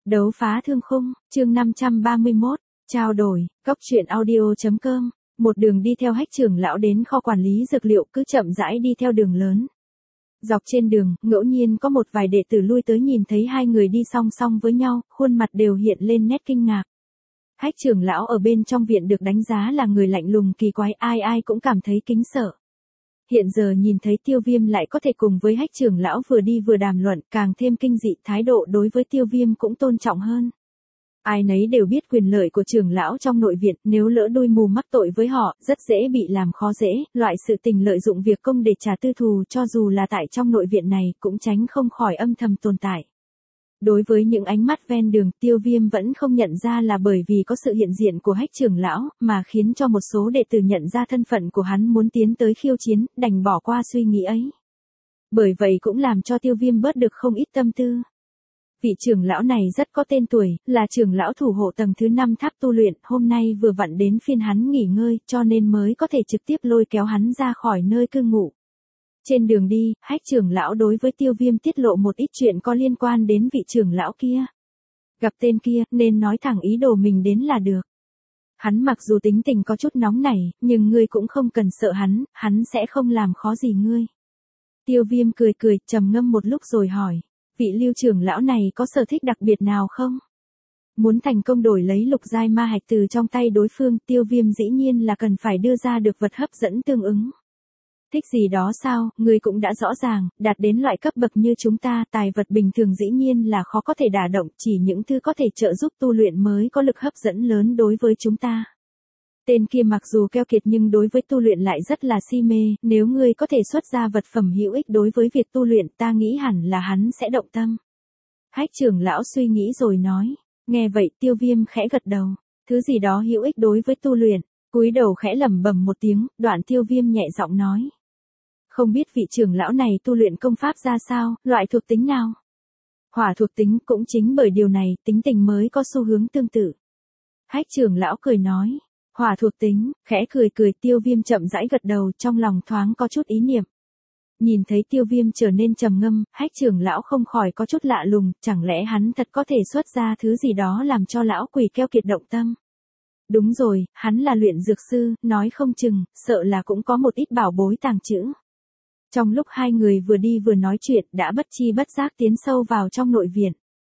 Đấu phá thương khung, chương 531, trao đổi, cốc truyện audio.com, một đường đi theo Hách trưởng lão đến kho quản lý dược liệu, cứ chậm rãi đi theo đường lớn. Dọc trên đường, ngẫu nhiên có một vài đệ tử lui tới nhìn thấy hai người đi song song với nhau, khuôn mặt đều hiện lên nét kinh ngạc. Hách trưởng lão ở bên trong viện được đánh giá là người lạnh lùng kỳ quái, ai ai cũng cảm thấy kính sợ. Hiện giờ nhìn thấy Tiêu Viêm lại có thể cùng với Hách trưởng lão vừa đi vừa đàm luận, càng thêm kinh dị, thái độ đối với Tiêu Viêm cũng tôn trọng hơn. Ai nấy đều biết quyền lợi của trưởng lão trong nội viện, nếu lỡ đuôi mù mắc tội với họ, rất dễ bị làm khó dễ, loại sự tình lợi dụng việc công để trả tư thù cho dù là tại trong nội viện này cũng tránh không khỏi âm thầm tồn tại. Đối với những ánh mắt ven đường, Tiêu Viêm vẫn không nhận ra là bởi vì có sự hiện diện của Hách trưởng lão, mà khiến cho một số đệ tử nhận ra thân phận của hắn muốn tiến tới khiêu chiến, đành bỏ qua suy nghĩ ấy. Bởi vậy cũng làm cho Tiêu Viêm bớt được không ít tâm tư. Vị trưởng lão này rất có tên tuổi, là trưởng lão thủ hộ tầng thứ 5 tháp tu luyện, hôm nay vừa vặn đến phiên hắn nghỉ ngơi, cho nên mới có thể trực tiếp lôi kéo hắn ra khỏi nơi cư ngụ. Trên đường đi, Hách trưởng lão đối với Tiêu Viêm tiết lộ một ít chuyện có liên quan đến vị trưởng lão kia. Gặp tên kia, nên nói thẳng ý đồ mình đến là được. Hắn mặc dù tính tình có chút nóng nảy, nhưng ngươi cũng không cần sợ hắn sẽ không làm khó gì ngươi. Tiêu Viêm cười cười, trầm ngâm một lúc rồi hỏi, vị Lưu trưởng lão này có sở thích đặc biệt nào không? Muốn thành công đổi lấy lục giai ma hạch từ trong tay đối phương, Tiêu Viêm dĩ nhiên là cần phải đưa ra được vật hấp dẫn tương ứng. Thích gì đó sao, ngươi cũng đã rõ ràng, đạt đến loại cấp bậc như chúng ta, tài vật bình thường dĩ nhiên là khó có thể đả động, chỉ những thứ có thể trợ giúp tu luyện mới có lực hấp dẫn lớn đối với chúng ta. Tên kia mặc dù keo kiệt nhưng đối với tu luyện lại rất là si mê, nếu ngươi có thể xuất ra vật phẩm hữu ích đối với việc tu luyện, ta nghĩ hẳn là hắn sẽ động tâm. Hách trưởng lão suy nghĩ rồi nói, nghe vậy Tiêu Viêm khẽ gật đầu, thứ gì đó hữu ích đối với tu luyện, cúi đầu khẽ lẩm bẩm một tiếng, đoạn Tiêu Viêm nhẹ giọng nói. Không biết vị trưởng lão này tu luyện công pháp ra sao, loại thuộc tính nào? Hỏa thuộc tính, cũng chính bởi điều này, tính tình mới có xu hướng tương tự. Hách trưởng lão cười nói, hỏa thuộc tính, khẽ cười cười, Tiêu Viêm chậm rãi gật đầu, trong lòng thoáng có chút ý niệm. Nhìn thấy Tiêu Viêm trở nên trầm ngâm, Hách trưởng lão không khỏi có chút lạ lùng, chẳng lẽ hắn thật có thể xuất ra thứ gì đó làm cho lão quỷ keo kiệt động tâm? Đúng rồi, hắn là luyện dược sư, nói không chừng, sợ là cũng có một ít bảo bối tàng trữ. Trong lúc hai người vừa đi vừa nói chuyện, đã bất chi bất giác tiến sâu vào trong nội viện.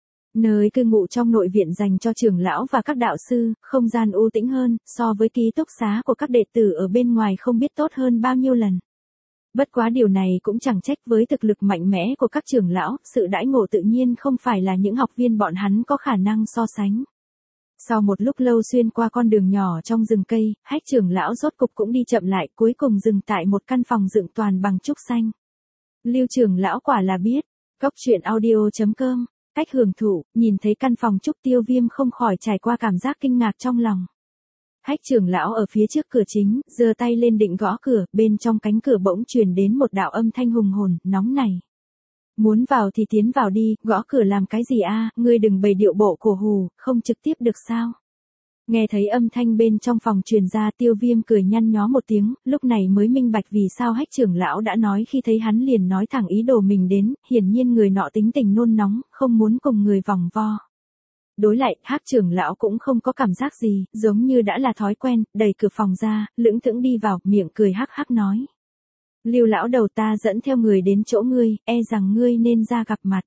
Nơi cư ngụ trong nội viện dành cho trưởng lão và các đạo sư, không gian u tĩnh hơn, so với ký túc xá của các đệ tử ở bên ngoài không biết tốt hơn bao nhiêu lần. Bất quá điều này cũng chẳng trách, với thực lực mạnh mẽ của các trưởng lão, sự đãi ngộ tự nhiên không phải là những học viên bọn hắn có khả năng so sánh. Sau một lúc lâu xuyên qua con đường nhỏ trong rừng cây, Hách trưởng lão rốt cục cũng đi chậm lại, cuối cùng dừng tại một căn phòng dựng toàn bằng trúc xanh. Lưu trưởng lão quả là biết, cốc truyện audio.com, cách hưởng thụ, nhìn thấy căn phòng trúc, Tiêu Viêm không khỏi trải qua cảm giác kinh ngạc trong lòng. Hách trưởng lão ở phía trước cửa chính, giơ tay lên định gõ cửa, bên trong cánh cửa bỗng truyền đến một đạo âm thanh hùng hồn, nóng này. Muốn vào thì tiến vào đi, gõ cửa làm cái gì a, ngươi đừng bày điệu bộ cổ hù, không trực tiếp được sao? Nghe thấy âm thanh bên trong phòng truyền ra, Tiêu Viêm cười nhăn nhó một tiếng, lúc này mới minh bạch vì sao Hách trưởng lão đã nói khi thấy hắn liền nói thẳng ý đồ mình đến, hiển nhiên người nọ tính tình nôn nóng, không muốn cùng người vòng vo. Đối lại, Hách trưởng lão cũng không có cảm giác gì, giống như đã là thói quen, đẩy cửa phòng ra, lững thững đi vào, miệng cười hắc hắc nói. Lưu lão đầu, ta dẫn theo người đến chỗ ngươi, e rằng ngươi nên ra gặp mặt.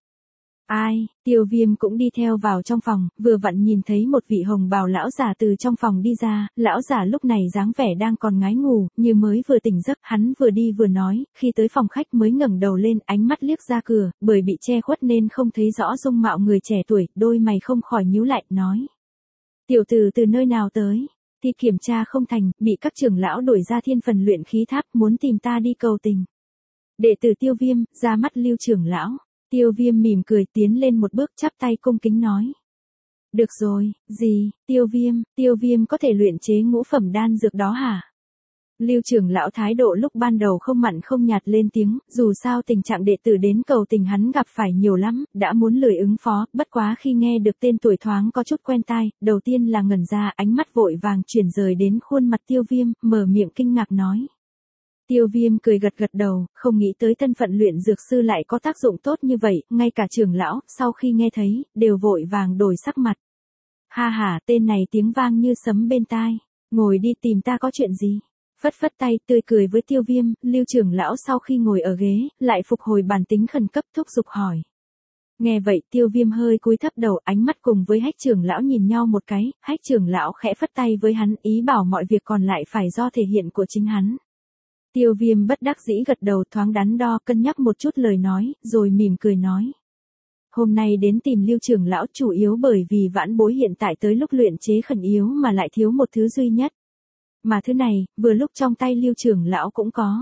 Ai? Tiêu Viêm cũng đi theo vào trong phòng, vừa vặn nhìn thấy một vị hồng bào lão giả từ trong phòng đi ra, lão giả lúc này dáng vẻ đang còn ngái ngủ, như mới vừa tỉnh giấc, hắn vừa đi vừa nói, khi tới phòng khách mới ngẩng đầu lên, ánh mắt liếc ra cửa, bởi bị che khuất nên không thấy rõ dung mạo người trẻ tuổi, đôi mày không khỏi nhíu lại, nói. Tiểu tử từ nơi nào tới? Thì kiểm tra không thành, bị các trưởng lão đuổi ra thiên phần luyện khí tháp, muốn tìm ta đi cầu tình. Đệ tử Tiêu Viêm, ra mắt Lưu trưởng lão. Tiêu Viêm mỉm cười tiến lên một bước, chắp tay cung kính nói. Được rồi, gì, Tiêu Viêm có thể luyện chế ngũ phẩm đan dược đó hả? Lưu trưởng lão thái độ lúc ban đầu không mặn không nhạt lên tiếng, dù sao tình trạng đệ tử đến cầu tình hắn gặp phải nhiều lắm, đã muốn lười ứng phó, bất quá khi nghe được tên tuổi thoáng có chút quen tai, đầu tiên là ngẩn ra, ánh mắt vội vàng chuyển rời đến khuôn mặt Tiêu Viêm, mở miệng kinh ngạc nói. Tiêu Viêm cười gật gật đầu, không nghĩ tới thân phận luyện dược sư lại có tác dụng tốt như vậy, ngay cả trưởng lão, sau khi nghe thấy, đều vội vàng đổi sắc mặt. Ha ha, tên này tiếng vang như sấm bên tai, ngồi đi tìm ta có chuyện gì? Phất phất tay, tươi cười với Tiêu Viêm, Lưu trưởng lão sau khi ngồi ở ghế, lại phục hồi bản tính khẩn cấp thúc giục hỏi. Nghe vậy Tiêu Viêm hơi cúi thấp đầu, ánh mắt cùng với Hách trưởng lão nhìn nhau một cái, Hách trưởng lão khẽ phất tay với hắn, ý bảo mọi việc còn lại phải do thể hiện của chính hắn. Tiêu Viêm bất đắc dĩ gật đầu, thoáng đắn đo cân nhắc một chút lời nói, rồi mỉm cười nói. Hôm nay đến tìm Lưu trưởng lão chủ yếu bởi vì vãn bối hiện tại tới lúc luyện chế khẩn yếu mà lại thiếu một thứ duy nhất. Mà thứ này, vừa lúc trong tay Lưu trưởng lão cũng có.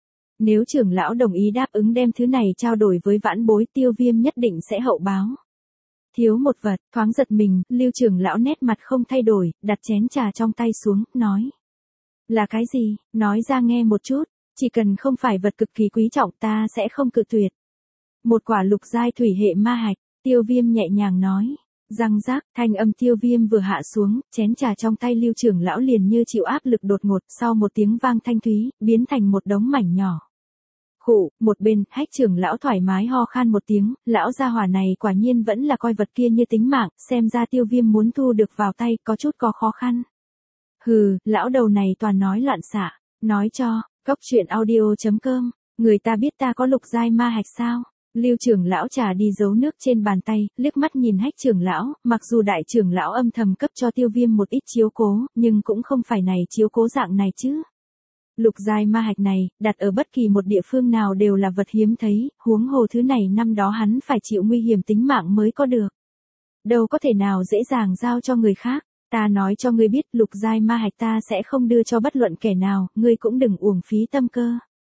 Nếu trưởng lão đồng ý đáp ứng đem thứ này trao đổi với vãn bối, Tiêu Viêm nhất định sẽ hậu báo. Thiếu một vật, thoáng giật mình, Lưu trưởng lão nét mặt không thay đổi, đặt chén trà trong tay xuống, nói. Là cái gì, nói ra nghe một chút, chỉ cần không phải vật cực kỳ quý trọng ta sẽ không cự tuyệt. Một quả lục giai thủy hệ ma hạch, Tiêu Viêm nhẹ nhàng nói. Răng rác, thanh âm Tiêu Viêm vừa hạ xuống, chén trà trong tay Lưu trưởng lão liền như chịu áp lực đột ngột, sau một tiếng vang thanh thúy, biến thành một đống mảnh nhỏ. Khụ, một bên, Hách trưởng lão thoải mái ho khan một tiếng, lão gia hỏa này quả nhiên vẫn là coi vật kia như tính mạng, xem ra Tiêu Viêm muốn thu được vào tay, có chút có khó khăn. Hừ, lão đầu này toàn nói loạn xạ, nói cho, cốc truyện audio.com, người ta biết ta có lục giai ma hạch sao? Lưu trưởng lão trà đi dấu nước trên bàn tay, liếc mắt nhìn Hách trưởng lão, mặc dù đại trưởng lão âm thầm cấp cho Tiêu Viêm một ít chiếu cố, nhưng cũng không phải này chiếu cố dạng này chứ. Lục giai ma hạch này, đặt ở bất kỳ một địa phương nào đều là vật hiếm thấy, huống hồ thứ này năm đó hắn phải chịu nguy hiểm tính mạng mới có được. Đâu có thể nào dễ dàng giao cho người khác, ta nói cho ngươi biết lục giai ma hạch ta sẽ không đưa cho bất luận kẻ nào, ngươi cũng đừng uổng phí tâm cơ.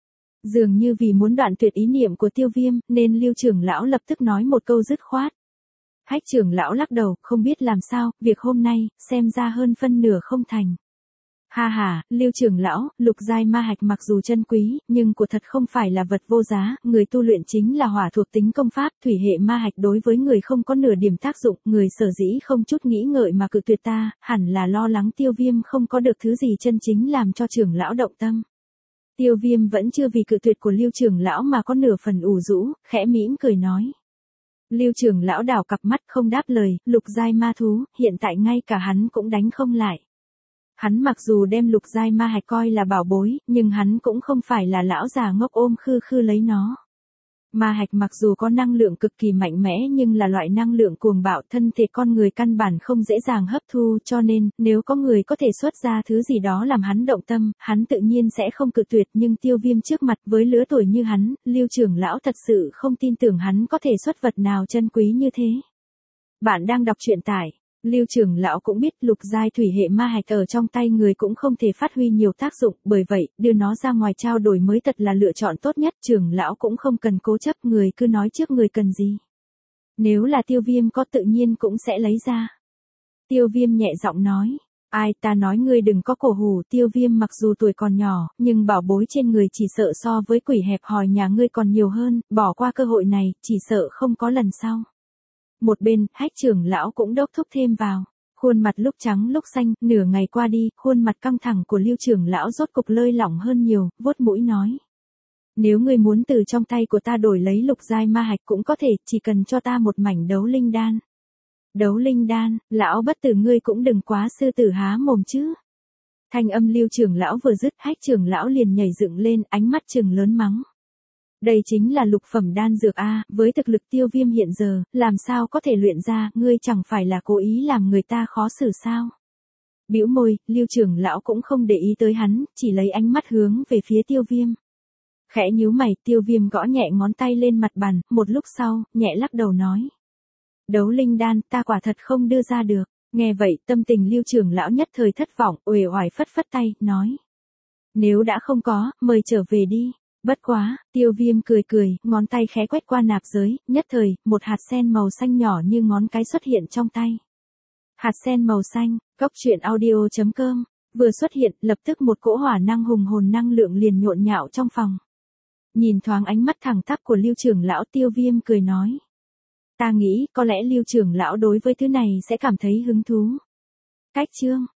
Dường như vì muốn đoạn tuyệt ý niệm của Tiêu Viêm, nên Lưu trưởng lão lập tức nói một câu dứt khoát. Hách trưởng lão lắc đầu, không biết làm sao, việc hôm nay, xem ra hơn phân nửa không thành. Ha ha, Lưu trưởng lão, lục giai ma hạch mặc dù chân quý, nhưng của thật không phải là vật vô giá, người tu luyện chính là hỏa thuộc tính công pháp, thủy hệ ma hạch đối với người không có nửa điểm tác dụng, người sở dĩ không chút nghĩ ngợi mà cự tuyệt ta, hẳn là lo lắng Tiêu Viêm không có được thứ gì chân chính làm cho trưởng lão động tâm. Tiêu Viêm vẫn chưa vì cự tuyệt của Lưu trưởng lão mà có nửa phần ủ rũ, khẽ mỉm cười nói. Lưu trưởng lão đảo cặp mắt không đáp lời, lục giai ma thú, hiện tại ngay cả hắn cũng đánh không lại. Hắn mặc dù đem lục giai ma hạch coi là bảo bối, nhưng hắn cũng không phải là lão già ngốc ôm khư khư lấy nó. Ma hạch mặc dù có năng lượng cực kỳ mạnh mẽ nhưng là loại năng lượng cuồng bạo, thân thể con người căn bản không dễ dàng hấp thu, cho nên, nếu có người có thể xuất ra thứ gì đó làm hắn động tâm, hắn tự nhiên sẽ không cự tuyệt, nhưng Tiêu Viêm trước mặt với lứa tuổi như hắn, Lưu trưởng lão thật sự không tin tưởng hắn có thể xuất vật nào chân quý như thế. Bạn đang đọc truyện tại Lưu trưởng lão cũng biết lục giai thủy hệ ma hạch ở trong tay người cũng không thể phát huy nhiều tác dụng, bởi vậy, đưa nó ra ngoài trao đổi mới thật là lựa chọn tốt nhất, trưởng lão cũng không cần cố chấp, người cứ nói trước người cần gì. Nếu là Tiêu Viêm có tự nhiên cũng sẽ lấy ra. Tiêu Viêm nhẹ giọng nói, ai ta nói ngươi đừng có cổ hủ, Tiêu Viêm mặc dù tuổi còn nhỏ, nhưng bảo bối trên người chỉ sợ so với quỷ hẹp hòi nhà ngươi còn nhiều hơn, bỏ qua cơ hội này, chỉ sợ không có lần sau. Một bên, Hách trưởng lão cũng đốc thúc thêm vào. Khuôn mặt lúc trắng lúc xanh, nửa ngày qua đi, khuôn mặt căng thẳng của Lưu trưởng lão rốt cục lơi lỏng hơn nhiều, vuốt mũi nói. Nếu ngươi muốn từ trong tay của ta đổi lấy lục giai ma hạch cũng có thể, chỉ cần cho ta một mảnh đấu linh đan. Đấu linh đan, lão bất tử ngươi cũng đừng quá sư tử há mồm chứ. Thanh âm Lưu trưởng lão vừa dứt, Hách trưởng lão liền nhảy dựng lên, ánh mắt trừng lớn mắng. Đây chính là lục phẩm đan dược a, với thực lực Tiêu Viêm hiện giờ, làm sao có thể luyện ra, ngươi chẳng phải là cố ý làm người ta khó xử sao? Bĩu môi, Lưu trưởng lão cũng không để ý tới hắn, chỉ lấy ánh mắt hướng về phía Tiêu Viêm. Khẽ nhíu mày, Tiêu Viêm gõ nhẹ ngón tay lên mặt bàn, một lúc sau, nhẹ lắc đầu nói. Đấu linh đan, ta quả thật không đưa ra được. Nghe vậy, tâm tình Lưu trưởng lão nhất thời thất vọng, uể oải phất phất tay, nói. Nếu đã không có, mời trở về đi. Bất quá, Tiêu Viêm cười cười, ngón tay khẽ quét qua nạp giới, nhất thời, một hạt sen màu xanh nhỏ như ngón cái xuất hiện trong tay. Hạt sen màu xanh, cốc truyện audio.com, vừa xuất hiện, lập tức một cỗ hỏa năng hùng hồn năng lượng liền nhộn nhạo trong phòng. Nhìn thoáng ánh mắt thẳng tắp của Lưu trưởng lão, Tiêu Viêm cười nói. Ta nghĩ, có lẽ Lưu trưởng lão đối với thứ này sẽ cảm thấy hứng thú. Cách chương